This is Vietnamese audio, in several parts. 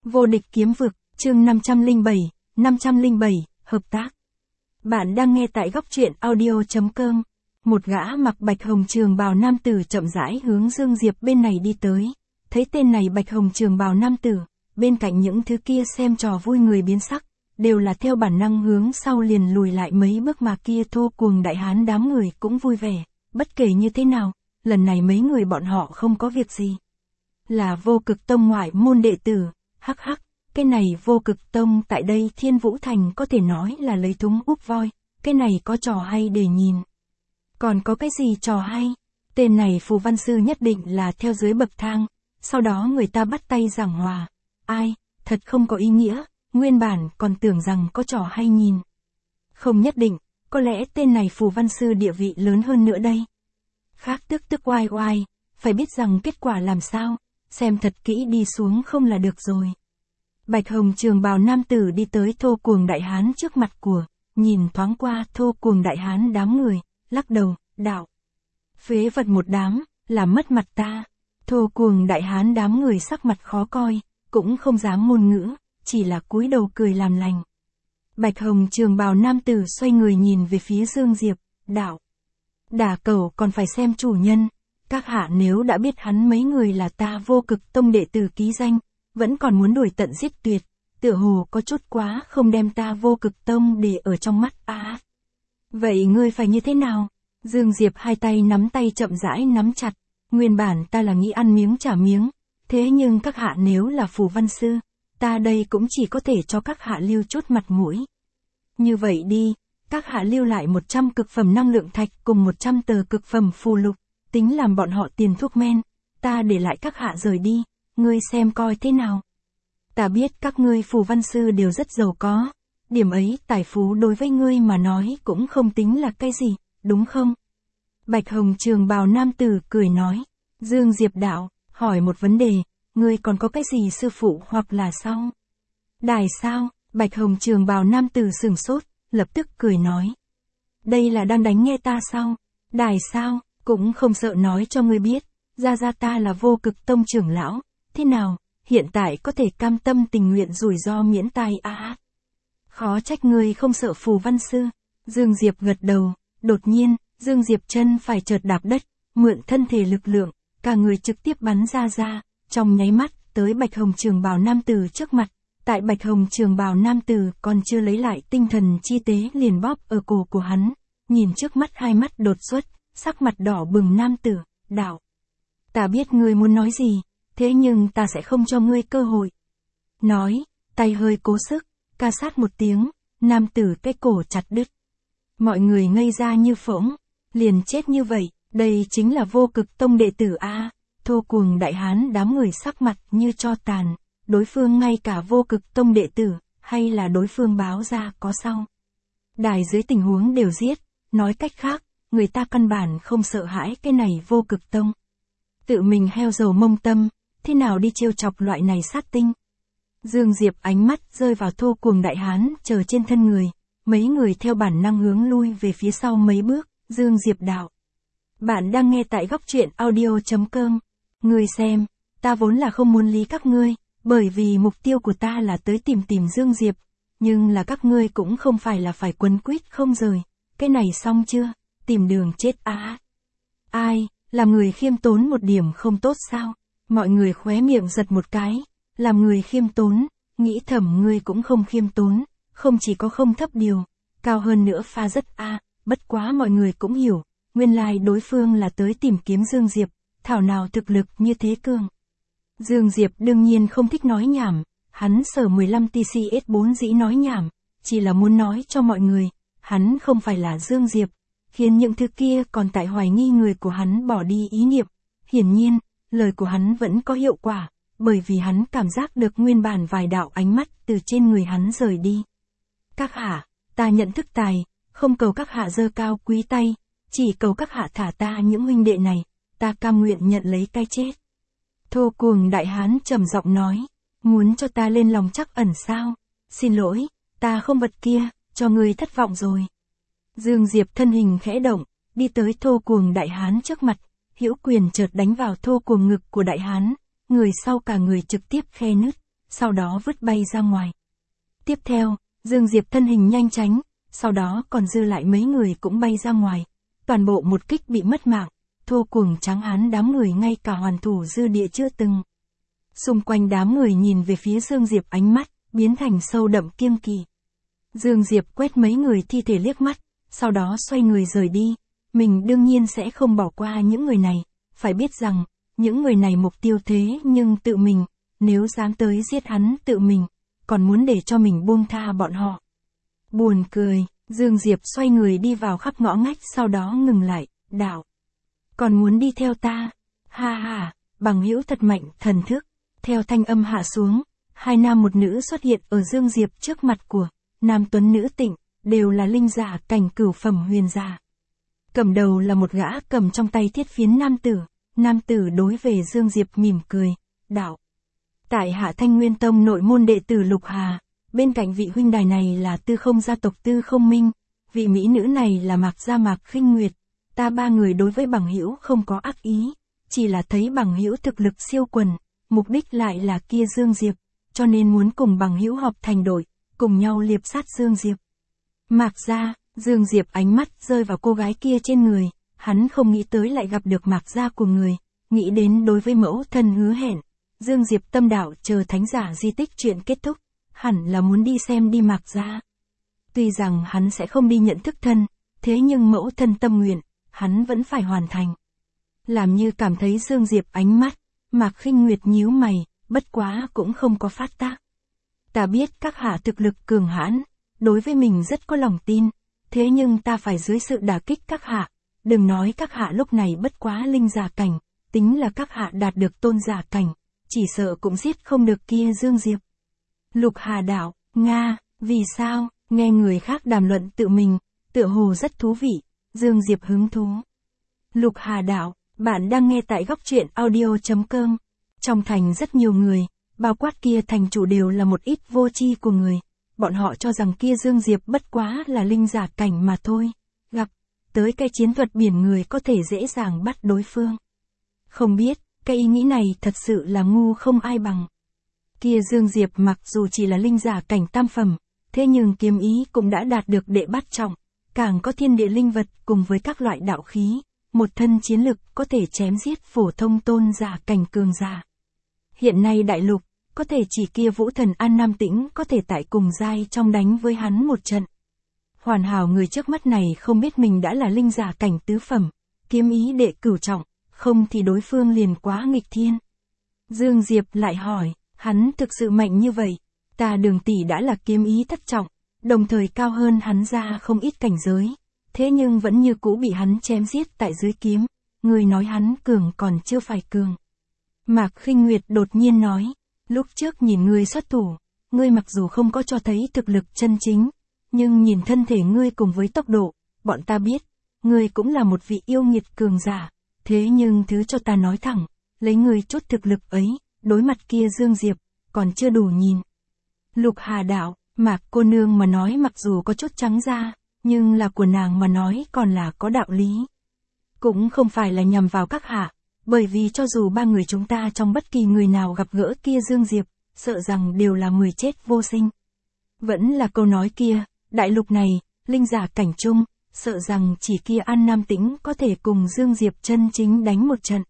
Vô địch kiếm vực, chương 507, hợp tác. Bạn đang nghe tại góc truyện audio.com. Một gã mặc bạch hồng trường bào nam tử chậm rãi hướng Dương Diệp bên này đi tới. Thấy tên này bạch hồng trường bào nam tử, bên cạnh những thứ kia xem trò vui người biến sắc, đều là theo bản năng hướng sau liền lùi lại mấy bước mà kia thô cuồng đại hán đám người cũng vui vẻ. Bất kể như thế nào, lần này mấy người bọn họ không có việc gì. Là Vô Cực Tông ngoại môn đệ tử, hắc hắc, cái này Vô Cực Tông tại đây Thiên Vũ Thành có thể nói là lấy thúng úp voi, cái này có trò hay để nhìn. Còn có cái gì trò hay? Tên này phù văn sư nhất định là theo dưới bậc thang, sau đó người ta bắt tay giảng hòa. Ai, thật không có ý nghĩa, nguyên bản còn tưởng rằng có trò hay nhìn. Không nhất định, có lẽ tên này phù văn sư địa vị lớn hơn nữa đây. Khác tức oai oai, phải biết rằng kết quả làm sao, xem thật kỹ đi xuống không là được rồi. Bạch hồng trường bào nam tử đi tới thô cuồng đại hán trước mặt của, nhìn thoáng qua thô cuồng đại hán đám người, lắc đầu, đạo. Phế vật một đám, làm mất mặt ta. Thô cuồng đại hán đám người sắc mặt khó coi, cũng không dám ngôn ngữ, chỉ là cúi đầu cười làm lành. Bạch hồng trường bào nam tử xoay người nhìn về phía Dương Diệp, đạo. Đả cẩu còn phải xem chủ nhân, các hạ nếu đã biết hắn mấy người là ta Vô Cực Tông đệ tử ký danh, vẫn còn muốn đuổi tận giết tuyệt, tựa hồ có chút quá không đem ta Vô Cực Tông để ở trong mắt à. Vậy ngươi phải như thế nào? Dương Diệp hai tay nắm tay chậm rãi nắm chặt, nguyên bản ta là nghĩ ăn miếng trả miếng, thế nhưng các hạ nếu là phù văn sư, ta đây cũng chỉ có thể cho các hạ lưu chút mặt mũi. Như vậy đi, các hạ lưu lại 100 cực phẩm năng lượng thạch cùng 100 tờ cực phẩm phù lục, tính làm bọn họ tiền thuốc men, ta để lại các hạ rời đi, ngươi xem coi thế nào. Ta biết các ngươi phù văn sư đều rất giàu có, điểm ấy tài phú đối với ngươi mà nói cũng không tính là cái gì, đúng không? Bạch hồng trường bào nam tử cười nói, Dương Diệp đạo, hỏi một vấn đề, ngươi còn có cái gì sư phụ hoặc là sao? Đài sao? Bạch hồng trường bào nam tử sửng sốt, lập tức cười nói. Đây là đang đánh nghe ta sao? Đài sao? Cũng không sợ nói cho ngươi biết, ra ta là Vô Cực Tông trưởng lão, thế nào, hiện tại có thể cam tâm tình nguyện rủi ro miễn tai à. Khó trách ngươi không sợ phù văn sư. Dương Diệp gật đầu, đột nhiên, Dương Diệp chân phải chợt đạp đất, mượn thân thể lực lượng, cả người trực tiếp bắn ra, trong nháy mắt, tới bạch hồng trường bào nam tử trước mặt. Tại bạch hồng trường bào nam tử còn chưa lấy lại tinh thần chi tế liền bóp ở cổ của hắn, nhìn trước mắt hai mắt đột xuất, sắc mặt đỏ bừng nam tử, đạo. Ta biết ngươi muốn nói gì, thế nhưng ta sẽ không cho ngươi cơ hội. Nói, tay hơi cố sức, ca sát một tiếng, nam tử cái cổ chặt đứt. Mọi người ngây ra như phỗng, liền chết như vậy, đây chính là Vô Cực Tông đệ tử a. Thô cuồng đại hán đám người sắc mặt như tro tàn, đối phương ngay cả Vô Cực Tông đệ tử, hay là đối phương báo ra có sao. Đài dưới tình huống đều giết, nói cách khác, người ta căn bản không sợ hãi cái này Vô Cực Tông. Tự mình heo dầu mông tâm, thế nào đi trêu chọc loại này sát tinh. Dương Diệp ánh mắt rơi vào thô cuồng đại hán chờ trên thân người, mấy người theo bản năng hướng lui về phía sau mấy bước, Dương Diệp đạo. Bạn đang nghe tại góc truyện audio.com. Ngươi xem, ta vốn là không muốn lý các ngươi, bởi vì mục tiêu của ta là tới tìm Dương Diệp, nhưng là các ngươi cũng không phải là phải quấn quýt không rời, cái này xong chưa, tìm đường chết á. Ai, làm người khiêm tốn một điểm không tốt sao? Mọi người khóe miệng giật một cái, làm người khiêm tốn, nghĩ thầm ngươi cũng không khiêm tốn, không chỉ có không thấp điều, cao hơn nữa pha rất a. Bất quá mọi người cũng hiểu, nguyên lai đối phương là tới tìm kiếm Dương Diệp, thảo nào thực lực như thế cường. Dương Diệp đương nhiên không thích nói nhảm, hắn sở 15 TCS4 dĩ nói nhảm, chỉ là muốn nói cho mọi người, hắn không phải là Dương Diệp, khiến những thứ kia còn tại hoài nghi người của hắn bỏ đi ý niệm. Hiển nhiên, lời của hắn vẫn có hiệu quả, bởi vì hắn cảm giác được nguyên bản vài đạo ánh mắt từ trên người hắn rời đi. Các hạ, ta nhận thức tài, không cầu các hạ giơ cao quý tay, chỉ cầu các hạ thả ta những huynh đệ này, ta cam nguyện nhận lấy cái chết. Thô cuồng đại hán trầm giọng nói, muốn cho ta lên lòng trắc ẩn sao? Xin lỗi, ta không vật kia, cho ngươi thất vọng rồi. Dương Diệp thân hình khẽ động, đi tới thô cuồng đại hán trước mặt, hữu quyền chợt đánh vào thô cuồng ngực của đại hán, người sau cả người trực tiếp khe nứt, sau đó vứt bay ra ngoài. Tiếp theo, Dương Diệp thân hình nhanh tránh, sau đó còn dư lại mấy người cũng bay ra ngoài. Toàn bộ một kích bị mất mạng, thô cuồng tráng hán đám người ngay cả hoàn thủ dư địa chưa từng. Xung quanh đám người nhìn về phía Dương Diệp, ánh mắt biến thành sâu đậm kiêng kỵ. Dương Diệp quét mấy người thi thể liếc mắt, sau đó xoay người rời đi. Mình đương nhiên sẽ không bỏ qua những người này, phải biết rằng, những người này mục tiêu thế nhưng tự mình, nếu dám tới giết hắn tự mình, còn muốn để cho mình buông tha bọn họ. Buồn cười, Dương Diệp xoay người đi vào khắp ngõ ngách, sau đó ngừng lại, đạo. Còn muốn đi theo ta? Ha ha, bằng hữu thật mạnh, thần thức. Theo thanh âm hạ xuống, hai nam một nữ xuất hiện ở Dương Diệp trước mặt của nam tuấn nữ tịnh, đều là linh giả cảnh cửu phẩm huyền giả. Cầm đầu là một gã cầm trong tay thiết phiến nam tử đối về Dương Diệp mỉm cười, đạo. Tại Hạ Thanh Nguyên Tông nội môn đệ tử Lục Hà, bên cạnh vị huynh đài này là Tư Không gia tộc Tư Không Minh, vị mỹ nữ này là Mạc gia Mạc Khinh Nguyệt. Ta ba người đối với bằng hữu không có ác ý, chỉ là thấy bằng hữu thực lực siêu quần, mục đích lại là kia Dương Diệp, cho nên muốn cùng bằng hữu họp thành đội, cùng nhau liệp sát Dương Diệp. Mạc gia, Dương Diệp ánh mắt rơi vào cô gái kia trên người, hắn không nghĩ tới lại gặp được Mạc gia của người, nghĩ đến đối với mẫu thân hứa hẹn, Dương Diệp tâm đạo chờ thánh giả di tích chuyện kết thúc, hẳn là muốn đi xem đi Mạc gia. Tuy rằng hắn sẽ không đi nhận thức thân, thế nhưng mẫu thân tâm nguyện, hắn vẫn phải hoàn thành. Làm như cảm thấy Dương Diệp ánh mắt, Mạc Khinh Nguyệt nhíu mày, bất quá cũng không có phát tác. Ta biết các hạ thực lực cường hãn, đối với mình rất có lòng tin, thế nhưng ta phải dưới sự đả kích các hạ, đừng nói các hạ lúc này bất quá linh giả cảnh, tính là các hạ đạt được tôn giả cảnh, chỉ sợ cũng giết không được kia Dương Diệp. Lục Hà đạo, Nga, vì sao, nghe người khác đàm luận tự mình, tựa hồ rất thú vị, Dương Diệp hứng thú. Lục Hà đạo, bạn đang nghe tại góc truyện audio.com. Trong thành rất nhiều người, bao quát kia thành chủ đều là một ít vô tri của người. Bọn họ cho rằng kia Dương Diệp bất quá là linh giả cảnh mà thôi. Gặp, tới cái chiến thuật biển người có thể dễ dàng bắt đối phương. Không biết, cái ý nghĩ này thật sự là ngu không ai bằng. Kia Dương Diệp mặc dù chỉ là linh giả cảnh tam phẩm, thế nhưng kiếm ý cũng đã đạt được đệ bát trọng, càng có thiên địa linh vật cùng với các loại đạo khí, một thân chiến lực có thể chém giết phổ thông tôn giả cảnh cường giả. Hiện nay đại lục, có thể chỉ kia Vũ Thần An Nam Tĩnh có thể tại cùng giai trong đánh với hắn một trận. Hoàn hảo người trước mắt này không biết mình đã là linh giả cảnh tứ phẩm, kiếm ý đệ cửu trọng, không thì đối phương liền quá nghịch thiên. Dương Diệp lại hỏi, hắn thực sự mạnh như vậy, ta Đường tỷ đã là kiếm ý thất trọng, đồng thời cao hơn hắn ra không ít cảnh giới, thế nhưng vẫn như cũ bị hắn chém giết tại dưới kiếm, người nói hắn cường còn chưa phải cường. Mạc Khinh Nguyệt đột nhiên nói, lúc trước nhìn ngươi xuất thủ, ngươi mặc dù không có cho thấy thực lực chân chính, nhưng nhìn thân thể ngươi cùng với tốc độ, bọn ta biết, ngươi cũng là một vị yêu nghiệt cường giả, thế nhưng thứ cho ta nói thẳng, lấy ngươi chút thực lực ấy, đối mặt kia Dương Diệp, còn chưa đủ nhìn. Lục Hà đạo, Mạc cô nương mà nói mặc dù có chút trắng da, nhưng là của nàng mà nói còn là có đạo lý. Cũng không phải là nhằm vào các hạ, bởi vì cho dù ba người chúng ta trong bất kỳ người nào gặp gỡ kia Dương Diệp, sợ rằng đều là người chết vô sinh. Vẫn là câu nói kia, đại lục này, linh giả cảnh chung, sợ rằng chỉ kia An Nam Tĩnh có thể cùng Dương Diệp chân chính đánh một trận.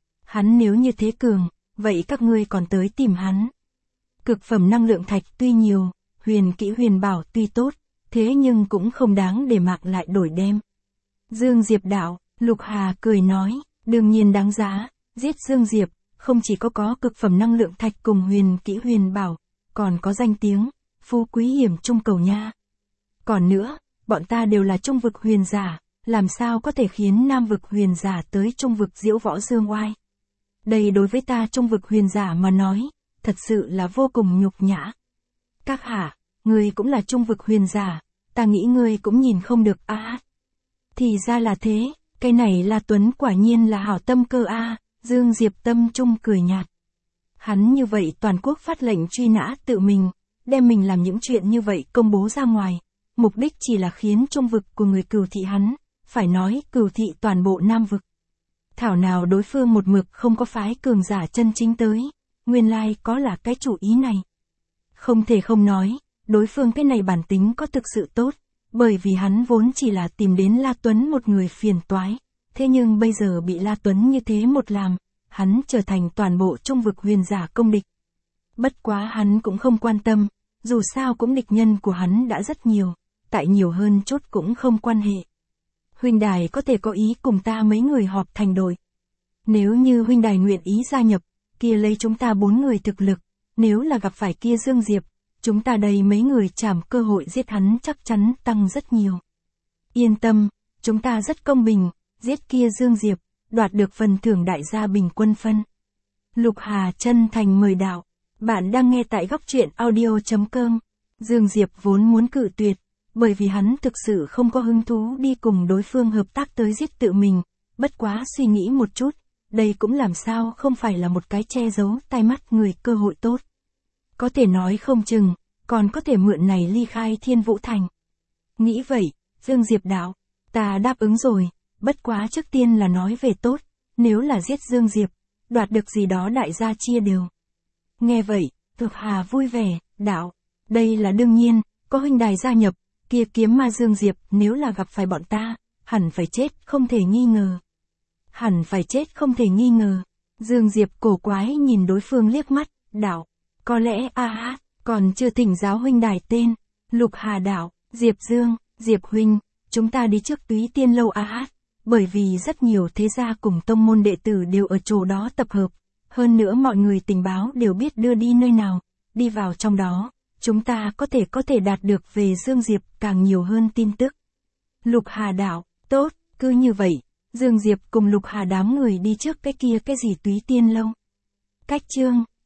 Hắn nếu như thế cường, vậy các ngươi còn tới tìm hắn. Cực phẩm năng lượng thạch tuy nhiều, huyền kỹ huyền bảo tuy tốt, thế nhưng cũng không đáng để Mạc lại đổi đem. Dương Diệp đạo, Lục Hà cười nói, đương nhiên đáng giá, giết Dương Diệp, không chỉ có cực phẩm năng lượng thạch cùng huyền kỹ huyền bảo, còn có danh tiếng, phú quý hiểm trung cầu nha. Còn nữa, bọn ta đều là trung vực huyền giả, làm sao có thể khiến nam vực huyền giả tới trung vực diễu võ dương oai. Đây đối với ta trung vực huyền giả mà nói, thật sự là vô cùng nhục nhã. Các hạ, ngươi cũng là trung vực huyền giả, ta nghĩ ngươi cũng nhìn không được a. Thì ra là thế, cái này là Tuấn quả nhiên là hảo tâm cơ a. Dương Diệp tâm trung cười nhạt. Hắn như vậy toàn quốc phát lệnh truy nã tự mình, đem mình làm những chuyện như vậy công bố ra ngoài, mục đích chỉ là khiến trung vực của người cửu thị hắn, phải nói cửu thị toàn bộ nam vực. Thảo nào đối phương một mực không có phái cường giả chân chính tới, nguyên lai có là cái chủ ý này. Không thể không nói, đối phương cái này bản tính có thực sự tốt, bởi vì hắn vốn chỉ là tìm đến La Tuấn một người phiền toái, thế nhưng bây giờ bị La Tuấn như thế một làm, hắn trở thành toàn bộ trung vực huyền giả công địch. Bất quá hắn cũng không quan tâm, dù sao cũng địch nhân của hắn đã rất nhiều, tại nhiều hơn chút cũng không quan hệ. Huynh đài có thể có ý cùng ta mấy người họp thành đội. Nếu như huynh đài nguyện ý gia nhập, kia lấy chúng ta 4 người thực lực, nếu là gặp phải kia Dương Diệp, chúng ta đây mấy người chảm cơ hội giết hắn chắc chắn tăng rất nhiều. Yên tâm, chúng ta rất công bình, giết kia Dương Diệp, đoạt được phần thưởng đại gia bình quân phân. Lục Hà chân thành mời đạo. Bạn đang nghe tại góc truyện audio.com. Dương Diệp vốn muốn cự tuyệt, bởi vì hắn thực sự không có hứng thú đi cùng đối phương hợp tác tới giết tự mình, bất quá suy nghĩ một chút, đây cũng làm sao không phải là một cái che giấu tai mắt người cơ hội tốt. Có thể nói không chừng, còn có thể mượn này ly khai Thiên Vũ Thành. Nghĩ vậy, Dương Diệp đạo, ta đáp ứng rồi, bất quá trước tiên là nói về tốt, nếu là giết Dương Diệp, đoạt được gì đó đại gia chia đều. Nghe vậy, Lục Hà vui vẻ, đạo, đây là đương nhiên, có huynh đài gia nhập, kia kiếm ma Dương Diệp nếu là gặp phải bọn ta, hẳn phải chết không thể nghi ngờ. Hẳn phải chết không thể nghi ngờ. Dương Diệp cổ quái nhìn đối phương liếc mắt, đạo, có lẽ còn chưa thỉnh giáo huynh đài tên. Lục Hà đạo, Diệp Dương, Diệp huynh, chúng ta đi trước Túy Tiên lâu bởi vì rất nhiều thế gia cùng tông môn đệ tử đều ở chỗ đó tập hợp. Hơn nữa mọi người tình báo đều biết đưa đi nơi nào, đi vào trong đó, chúng ta có thể đạt được về Dương Diệp càng nhiều hơn tin tức. Lục Hà đạo, tốt, cứ như vậy, Dương Diệp cùng Lục Hà đám người đi trước cái gì Túy Tiên lâu. Cách chương